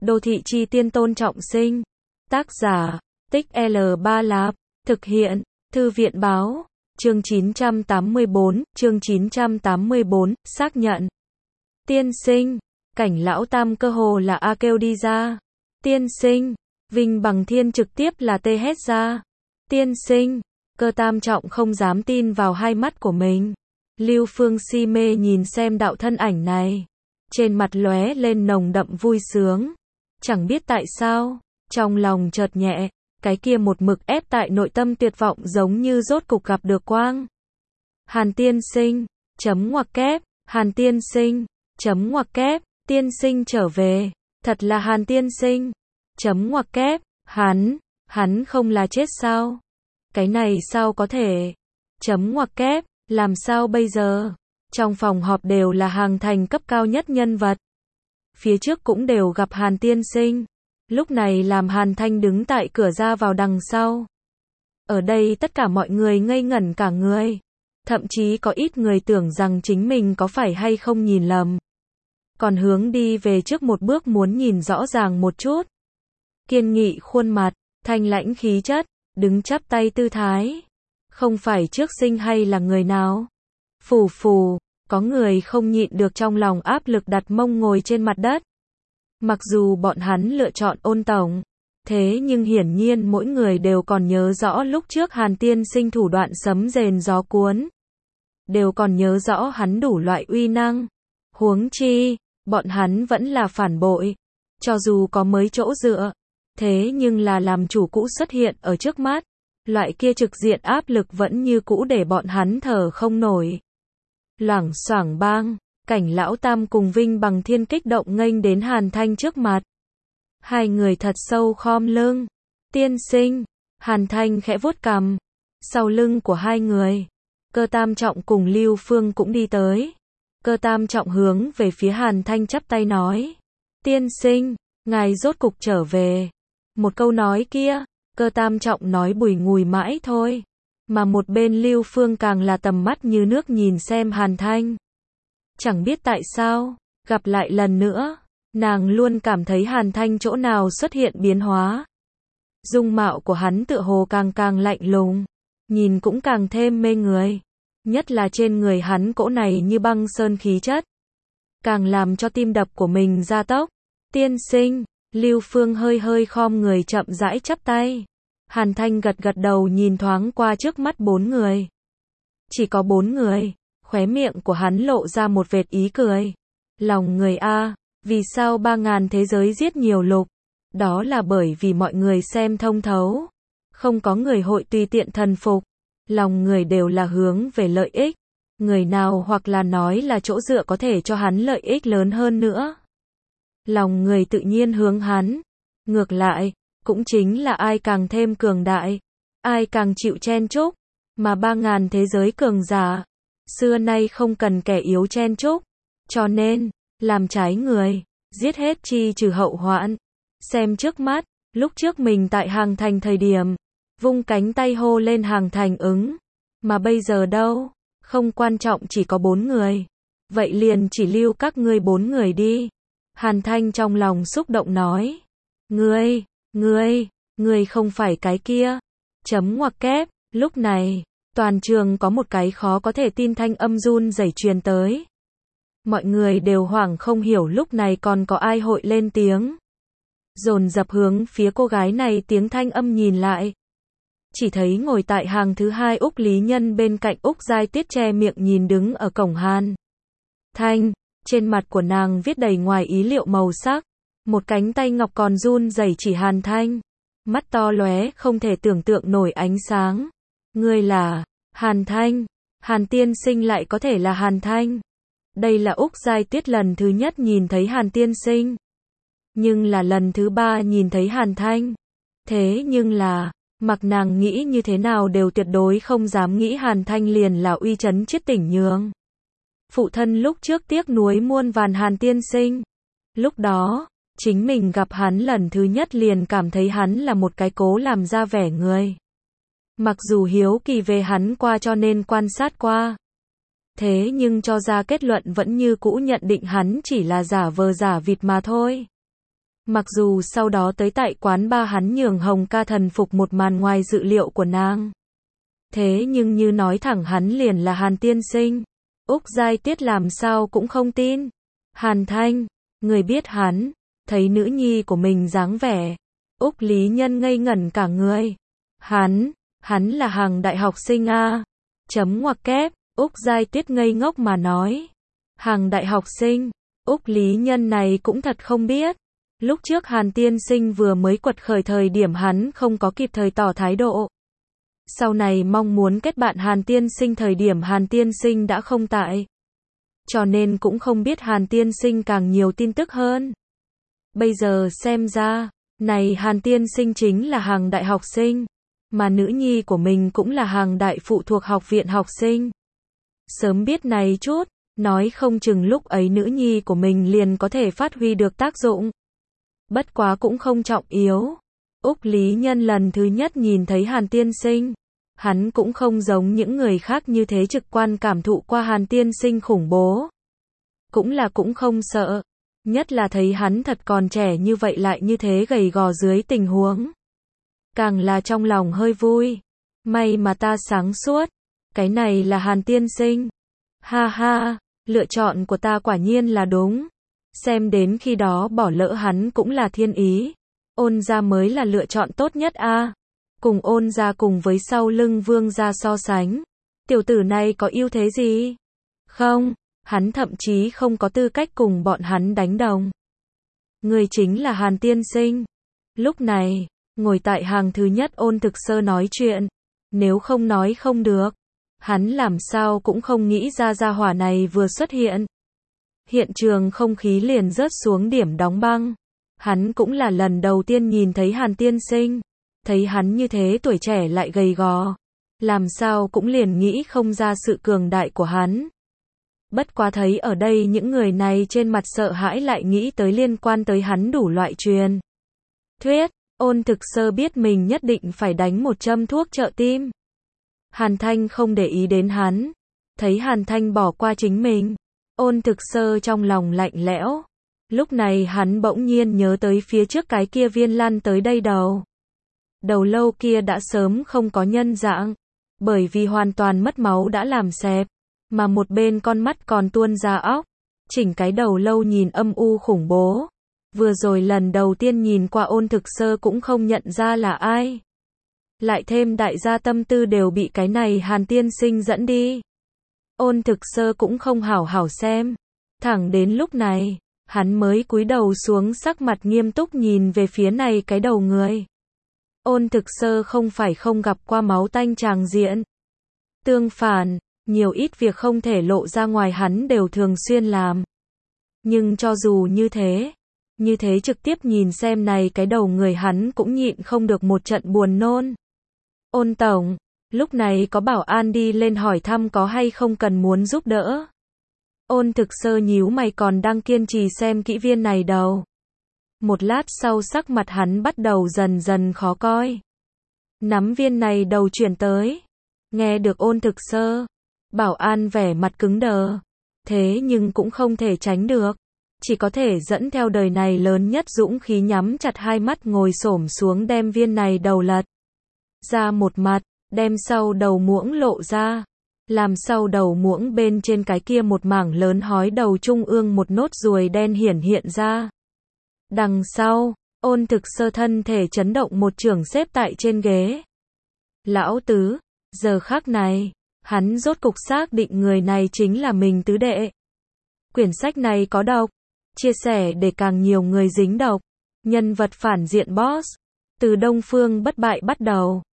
Đô thị chi tiên Tôn Trọng Sinh. Tác giả, Tích L3 Lạp. Thực hiện, Thư viện báo. Chương 984, xác nhận. Tiên sinh, Cảnh Lão Tam cơ hồ là a kêu đi ra. Tiên sinh, Vinh Bằng Thiên trực tiếp là tê hét ra. Tiên sinh, Cơ Tam Trọng không dám tin vào hai mắt của mình. Lưu Phương si mê nhìn xem đạo thân ảnh này, trên mặt lóe lên nồng đậm vui sướng. Chẳng biết tại sao, trong lòng chợt nhẹ, cái kia một mực ép tại nội tâm tuyệt vọng giống như rốt cục gặp được quang. Hàn tiên sinh, chấm ngoặc kép, Hàn tiên sinh, chấm ngoặc kép, tiên sinh trở về, thật là Hàn tiên sinh, chấm ngoặc kép, hắn không là chết sao? Cái này sao có thể? Chấm ngoặc kép, làm sao bây giờ? Trong phòng họp đều là Hàng Thành cấp cao nhất nhân vật. Phía trước cũng đều gặp Hàn tiên sinh. Lúc này làm Hàn Thanh đứng tại cửa ra vào đằng sau. Ở đây tất cả mọi người ngây ngẩn cả người. Thậm chí có ít người tưởng rằng chính mình có phải hay không nhìn lầm. Còn hướng đi về trước một bước muốn nhìn rõ ràng một chút. Kiên nghị khuôn mặt, thanh lãnh khí chất, đứng chắp tay tư thái. Không phải trước sinh hay là người nào? Phù phù, có người không nhịn được trong lòng áp lực đặt mông ngồi trên mặt đất. Mặc dù bọn hắn lựa chọn ôn tổng, thế nhưng hiển nhiên mỗi người đều còn nhớ rõ lúc trước Hàn tiên sinh thủ đoạn sấm rền gió cuốn. Đều còn nhớ rõ hắn đủ loại uy năng. Huống chi, bọn hắn vẫn là phản bội. Cho dù có mấy chỗ dựa, thế nhưng là làm chủ cũ xuất hiện ở trước mắt. Loại kia trực diện áp lực vẫn như cũ để bọn hắn thở không nổi. Loảng xoảng bang, Cảnh Lão Tam cùng Vinh Bằng Thiên kích động nghênh đến Hàn Thanh trước mặt. Hai người thật sâu khom lưng. Tiên sinh, Hàn Thanh khẽ vuốt cằm. Sau lưng của hai người, Cơ Tam Trọng cùng Lưu Phương cũng đi tới. Cơ Tam Trọng hướng về phía Hàn Thanh chắp tay nói. Tiên sinh, ngài rốt cục trở về. Một câu nói kia, Cơ Tam Trọng nói bùi ngùi mãi thôi. Mà một bên Lưu Phương càng là tầm mắt như nước nhìn xem Hàn Thanh. Chẳng biết tại sao, gặp lại lần nữa, nàng luôn cảm thấy Hàn Thanh chỗ nào xuất hiện biến hóa. Dung mạo của hắn tựa hồ càng lạnh lùng, nhìn cũng càng thêm mê người. Nhất là trên người hắn cỗ này như băng sơn khí chất, càng làm cho tim đập của mình gia tốc. Tiên sinh, Lưu Phương hơi khom người chậm rãi chắp tay. Hàn Thanh gật đầu nhìn thoáng qua trước mắt bốn người. Chỉ có bốn người, khóe miệng của hắn lộ ra một vệt ý cười. Lòng người a, vì sao 3000 thế giới giết nhiều lục? Đó là bởi vì mọi người xem thông thấu. Không có người hội tùy tiện thần phục. Lòng người đều là hướng về lợi ích. Người nào hoặc là nói là chỗ dựa có thể cho hắn lợi ích lớn hơn nữa. Lòng người tự nhiên hướng hắn. Ngược lại, cũng chính là ai càng thêm cường đại, ai càng chịu chen chúc, mà 3000 thế giới cường giả, xưa nay không cần kẻ yếu chen chúc, cho nên, làm trái người, giết hết chi trừ hậu hoạn. Xem trước mắt, lúc trước mình tại Hàng Thành thời điểm, vung cánh tay hô lên Hàng Thành ứng, mà bây giờ đâu, không quan trọng chỉ có 4 người, vậy liền chỉ lưu các ngươi 4 người đi. Hàn Thanh trong lòng xúc động nói, Ngươi không phải cái kia. Chấm ngoặc kép, lúc này, toàn trường có một cái khó có thể tin thanh âm run rẩy truyền tới. Mọi người đều hoảng không hiểu lúc này còn có ai hội lên tiếng. Dồn dập hướng phía cô gái này tiếng thanh âm nhìn lại. Chỉ thấy ngồi tại hàng thứ 2 Úc Lý Nhân bên cạnh Úc Giai Tiết che miệng nhìn đứng ở cổng Hàn Thanh, trên mặt của nàng viết đầy ngoài ý liệu màu sắc. Một cánh tay ngọc còn run rẩy chỉ Hàn Thanh. Mắt to lóe không thể tưởng tượng nổi ánh sáng. Ngươi là Hàn Thanh. Hàn tiên sinh lại có thể là Hàn Thanh. Đây là Úc Giai Tiết lần thứ nhất nhìn thấy Hàn tiên sinh. Nhưng là lần thứ 3 nhìn thấy Hàn Thanh. Thế nhưng là, mặc nàng nghĩ như thế nào đều tuyệt đối không dám nghĩ Hàn Thanh liền là uy chấn chiết tỉnh nhường. Phụ thân lúc trước tiếc nuối muôn vàn Hàn tiên sinh. Lúc đó, chính mình gặp hắn lần thứ nhất liền cảm thấy hắn là một cái cố làm ra vẻ người. Mặc dù hiếu kỳ về hắn qua cho nên quan sát qua. Thế nhưng cho ra kết luận vẫn như cũ nhận định hắn chỉ là giả vờ giả vịt mà thôi. Mặc dù sau đó tới tại quán ba hắn nhường Hồng ca thần phục một màn ngoài dự liệu của nàng. Thế nhưng như nói thẳng hắn liền là Hàn tiên sinh. Úc Giai Tiết làm sao cũng không tin. Hàn Thanh, người biết hắn, thấy nữ nhi của mình dáng vẻ. Úc Lý Nhân ngây ngẩn cả người. Hắn là hàng đại học sinh a. Chấm ngoặc kép, Úc Giai Tiết ngây ngốc mà nói. Hàng đại học sinh, Úc Lý Nhân này cũng thật không biết. Lúc trước Hàn tiên sinh vừa mới quật khởi thời điểm hắn không có kịp thời tỏ thái độ. Sau này mong muốn kết bạn Hàn tiên sinh thời điểm Hàn tiên sinh đã không tại. Cho nên cũng không biết Hàn tiên sinh càng nhiều tin tức hơn. Bây giờ xem ra, này Hàn tiên sinh chính là hàng đại học sinh, mà nữ nhi của mình cũng là hàng đại phụ thuộc học viện học sinh. Sớm biết này chút, nói không chừng lúc ấy nữ nhi của mình liền có thể phát huy được tác dụng. Bất quá cũng không trọng yếu. Úc Lý Nhân lần thứ nhất nhìn thấy Hàn tiên sinh. Hắn cũng không giống những người khác như thế trực quan cảm thụ qua Hàn tiên sinh khủng bố. Cũng không sợ. Nhất là thấy hắn thật còn trẻ như vậy lại như thế gầy gò dưới tình huống. Càng là trong lòng hơi vui. May mà ta sáng suốt. Cái này là Hàn tiên sinh. Ha ha, lựa chọn của ta quả nhiên là đúng. Xem đến khi đó bỏ lỡ hắn cũng là thiên ý. Ôn gia mới là lựa chọn tốt nhất a. Cùng Ôn gia cùng với sau lưng Vương gia so sánh. Tiểu tử này có ưu thế gì? Không, hắn thậm chí không có tư cách cùng bọn hắn đánh đồng. Người chính là Hàn tiên sinh. Lúc này, ngồi tại hàng thứ nhất Ôn Thực Sơ nói chuyện. Nếu không nói không được. Hắn làm sao cũng không nghĩ ra gia hỏa này vừa xuất hiện. Hiện trường không khí liền rớt xuống điểm đóng băng. Hắn cũng là lần đầu tiên nhìn thấy Hàn tiên sinh. Thấy hắn như thế tuổi trẻ lại gầy gò. Làm sao cũng liền nghĩ không ra sự cường đại của hắn. Bất quá thấy ở đây những người này trên mặt sợ hãi lại nghĩ tới liên quan tới hắn đủ loại truyền thuyết. Ôn Thực Sơ biết mình nhất định phải đánh một châm thuốc trợ tim. Hàn Thanh không để ý đến hắn. Thấy Hàn Thanh bỏ qua chính mình. Ôn Thực Sơ trong lòng lạnh lẽo. Lúc này hắn bỗng nhiên nhớ tới phía trước cái kia viên lăn tới đây đầu. Đầu lâu kia đã sớm không có nhân dạng. Bởi vì hoàn toàn mất máu đã làm xẹp. Mà một bên con mắt còn tuôn ra óc. Chỉnh cái đầu lâu nhìn âm u khủng bố. Vừa rồi lần đầu tiên nhìn qua Ôn Thực Sơ cũng không nhận ra là ai. Lại thêm đại gia tâm tư đều bị cái này Hàn tiên sinh dẫn đi. Ôn Thực Sơ cũng không hảo hảo xem. Thẳng đến lúc này, hắn mới cúi đầu xuống sắc mặt nghiêm túc nhìn về phía này cái đầu người. Ôn Thực Sơ không phải không gặp qua máu tanh tràng diện. Tương phản, nhiều ít việc không thể lộ ra ngoài hắn đều thường xuyên làm. Nhưng cho dù như thế trực tiếp nhìn xem này cái đầu người hắn cũng nhịn không được một trận buồn nôn. Ôn tổng, lúc này có bảo an đi lên hỏi thăm có hay không cần muốn giúp đỡ. Ôn Thực Sơ nhíu mày còn đang kiên trì xem kỹ viên này đầu. Một lát sau sắc mặt hắn bắt đầu dần dần khó coi. Nắm viên này đầu chuyển tới. Nghe được Ôn Thực Sơ. Bảo an vẻ mặt cứng đờ. Thế nhưng cũng không thể tránh được. Chỉ có thể dẫn theo đời này lớn nhất dũng khí nhắm chặt hai mắt ngồi xổm xuống đem viên này đầu lật ra một mặt, đem sau đầu muỗng lộ ra. Làm sau đầu muỗng bên trên cái kia một mảng lớn hói đầu trung ương một nốt ruồi đen hiển hiện ra. Đằng sau, Ôn Thực Sơ thân thể chấn động một chưởng xếp tại trên ghế. Lão tứ, giờ khắc này, hắn rốt cục xác định người này chính là mình tứ đệ. Quyển sách này có độc, chia sẻ để càng nhiều người dính độc. Nhân vật phản diện boss, từ Đông Phương Bất Bại bắt đầu.